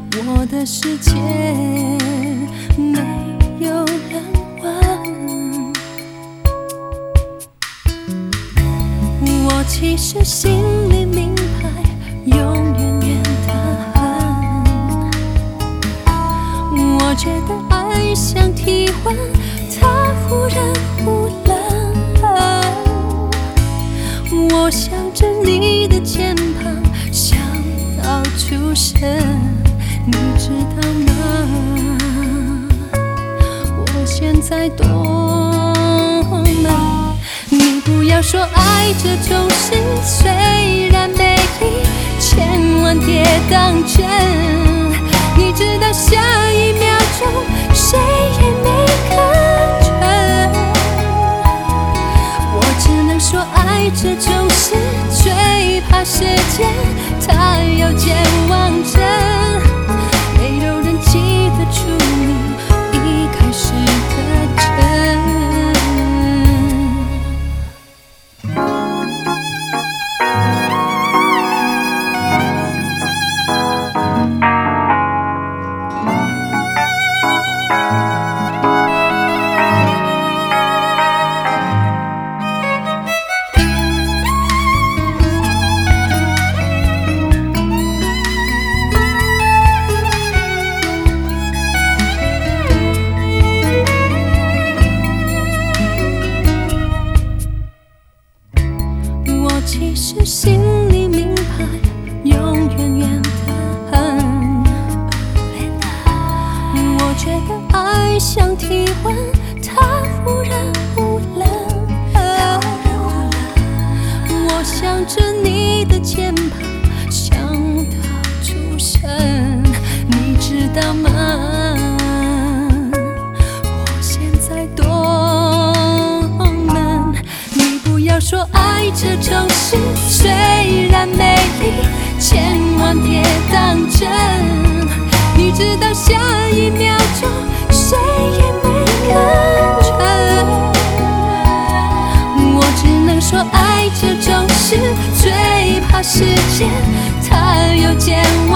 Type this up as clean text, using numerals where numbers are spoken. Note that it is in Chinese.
我的世界没有人问。我其实心里明白，永远远的很。我觉得爱像体温，它忽热忽冷。我想着你的肩膀，想到出生，你知道吗？我现在多闷。你不要说爱这种事虽然美丽，千万别当真。你知道下一秒钟谁也没看准。我只能说爱这种事最怕时间，它有健忘症。没有人记得住你一开始的真。其实心里明白，永远远的很。我觉得爱像体温，它忽热忽冷。我想着你的肩膀，想到出生，你知道吗？我现在多闷。你不要说爱这种事虽然美丽，千万别当真。你知道下一秒钟谁也没看准。我只能说爱这种事最怕时间，它有健